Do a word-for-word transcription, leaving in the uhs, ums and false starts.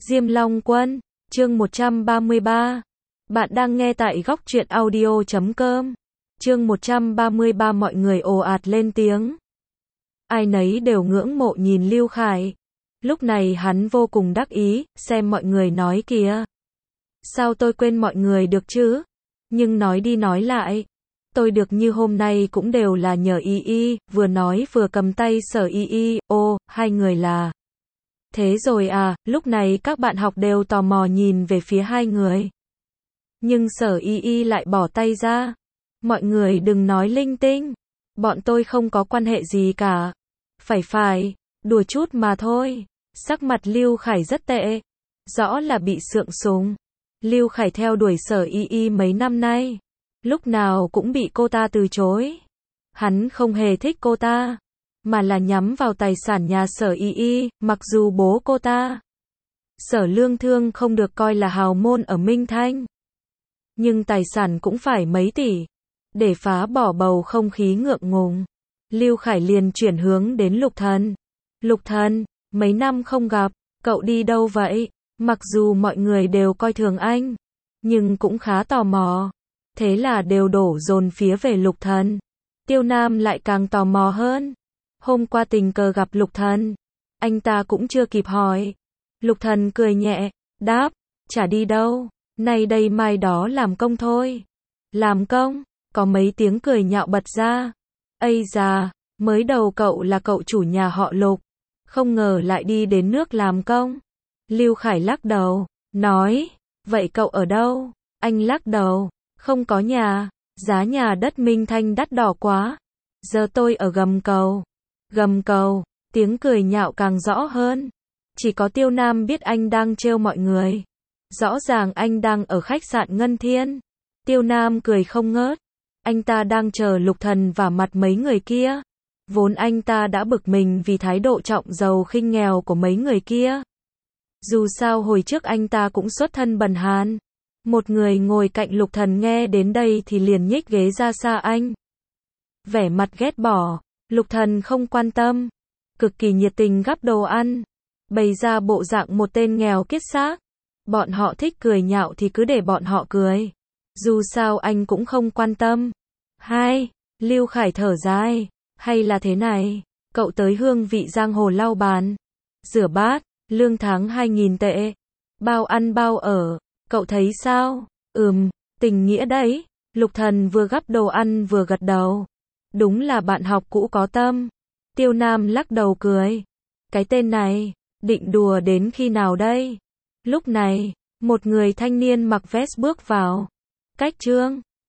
Diêm Long Quân, chương một trăm ba mươi ba. Bạn đang nghe tại góc truyện audio chấm com. Chương một trăm ba mươi ba mọi người ồ ạt lên tiếng. Ai nấy đều ngưỡng mộ nhìn Lưu Khải. Lúc này hắn vô cùng đắc ý, xem mọi người nói kìa. Sao tôi quên mọi người được chứ? Nhưng nói đi nói lại. Tôi được như hôm nay cũng đều là nhờ Y Y, vừa nói vừa cầm tay Sở Y Y, ô, hai người là. Thế rồi à, lúc này các bạn học đều tò mò nhìn về phía hai người. Nhưng Sở Y Y lại bỏ tay ra. Mọi người đừng nói linh tinh. Bọn tôi không có quan hệ gì cả. Phải phải, đùa chút mà thôi. Sắc mặt Lưu Khải rất tệ. Rõ là bị sượng sùng. Lưu Khải theo đuổi Sở Y Y mấy năm nay. Lúc nào cũng bị cô ta từ chối. Hắn không hề thích cô ta. Mà là nhắm vào tài sản nhà Sở Y Y, mặc dù bố cô ta. Sở Lương Thương không được coi là hào môn ở Minh Thanh. Nhưng tài sản cũng phải mấy tỷ. Để phá bỏ bầu không khí ngượng ngùng. Lưu Khải liền chuyển hướng đến Lục Thần. Lục Thần, mấy năm không gặp, cậu đi đâu vậy? Mặc dù mọi người đều coi thường anh, nhưng cũng khá tò mò. Thế là đều đổ dồn phía về Lục Thần. Tiêu Nam lại càng tò mò hơn. Hôm qua tình cờ gặp Lục Thần, anh ta cũng chưa kịp hỏi. Lục Thần cười nhẹ, đáp, chả đi đâu, nay đây mai đó làm công thôi. Làm công? Có mấy tiếng cười nhạo bật ra. Ây già, mới đầu cậu là cậu chủ nhà họ Lục, không ngờ lại đi đến nước làm công. Lưu Khải lắc đầu, nói, vậy cậu ở đâu? Anh lắc đầu, không có nhà, giá nhà đất Minh Thanh đắt đỏ quá. Giờ tôi ở gầm cầu. Gầm cầu, tiếng cười nhạo càng rõ hơn. Chỉ có Tiêu Nam biết anh đang trêu mọi người. Rõ ràng anh đang ở khách sạn Ngân Thiên. Tiêu Nam cười không ngớt. Anh ta đang chờ Lục Thần vả mặt mấy người kia. Vốn anh ta đã bực mình vì thái độ trọng giàu khinh nghèo của mấy người kia. Dù sao hồi trước anh ta cũng xuất thân bần hàn. Một người ngồi cạnh Lục Thần nghe đến đây thì liền nhích ghế ra xa anh. Vẻ mặt ghét bỏ. Lục Thần không quan tâm. Cực kỳ nhiệt tình gắp đồ ăn. Bày ra bộ dạng một tên nghèo kiết xác. Bọn họ thích cười nhạo thì cứ để bọn họ cười. Dù sao anh cũng không quan tâm. Hai, Lưu Khải thở dài. Hay là thế này, cậu tới hương vị giang hồ lau bàn, rửa bát, lương tháng hai nghìn tệ. Bao ăn bao ở, cậu thấy sao? Ừm, tình nghĩa đấy. Lục Thần vừa gắp đồ ăn vừa gật đầu. Đúng là bạn học cũ có tâm. Tiêu Nam lắc đầu cười. Cái tên này, định đùa đến khi nào đây? Lúc này, một người thanh niên mặc vest bước vào. Cách Trương,